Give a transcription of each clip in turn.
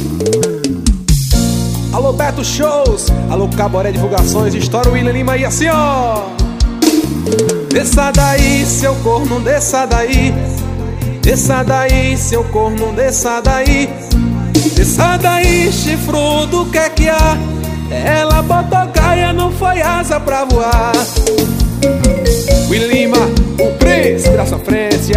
Alô Beto Shows, alô Caboré Divulgações, estoura o William Lima e assim ó. Desça daí, seu corno, desça daí. Desça daí, seu corno, desça daí. Desça daí, chifrudo, que é que há? Ela botou caia, não foi asa pra voar. William Lima, o príncipe da sofrência.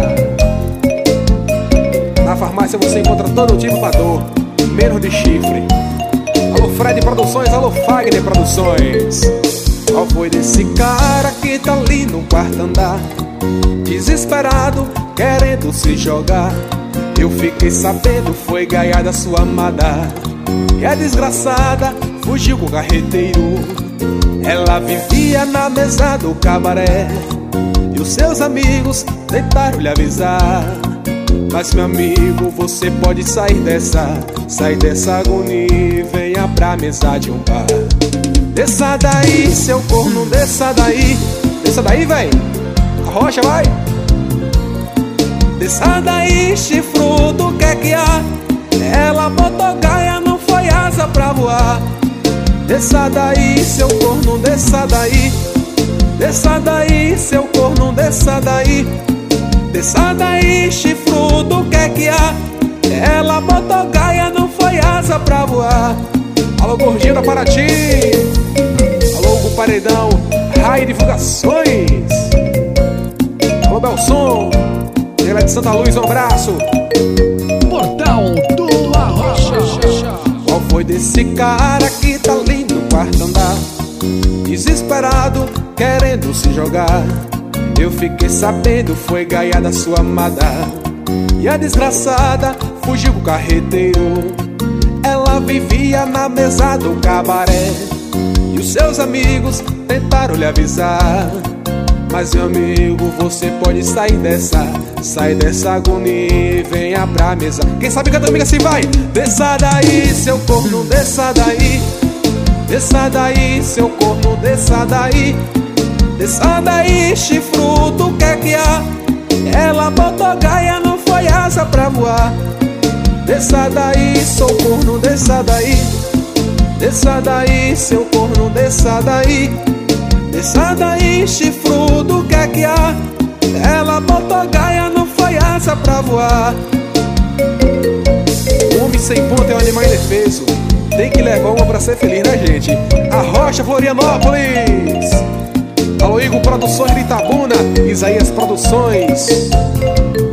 Na farmácia você encontra todo tipo de dor, menos de chifre. Alô Fred Produções, alô Fagner Produções. Qual foi desse cara que tá ali no quarto andar, desesperado, querendo se jogar? Eu fiquei sabendo, foi Gaia da sua amada. E a desgraçada fugiu com o carreteiro. Ela vivia na mesa do cabaré e os seus amigos tentaram lhe avisar. Mas meu amigo, você pode sair dessa agonia e venha pra mesa de um bar. Desça daí, seu corno, desça daí. Desça daí, véi, a rocha vai. Desça daí, chifrudo, que é que há? Ela botou gaia, não foi asa pra voar. Desça daí, seu corno, desça daí. Desça daí, seu corno, desça daí. Desça daí, chifrudo, que é que há? Ela botou gaia, não foi asa pra voar. Alô, gordinho da Paraty. Alô, Hugo Paredão, Rai Divulgações. Alô, Belson, ela de Santa Luz, um abraço. Portal do Arrocha. Qual foi desse cara que tá ali no quarto andar, desesperado, querendo se jogar? Eu fiquei sabendo, foi Gaia da sua amada. E a desgraçada fugiu com o carreteiro. Ela vivia na mesa do cabaré e os seus amigos tentaram lhe avisar. Mas meu amigo, você pode sair dessa agonia e venha pra mesa. Quem sabe canta comigo assim, vai. Desça daí, seu corno, desça daí. Desça daí, seu corno, desça daí. Desça daí, chifrudo, que é que há? Ela botou gaia, não foi asa pra voar. Desça daí, seu corno, desça daí. Desça daí, seu corno, desça daí. Desça daí, chifrudo, que é que há? Ela botou gaia, não foi asa pra voar. O homem sem ponta é um animal indefeso, tem que levar uma pra ser feliz, né, gente? Arrocha, Florianópolis. Alô, Igor Produções de Itabuna, Isaías Produções.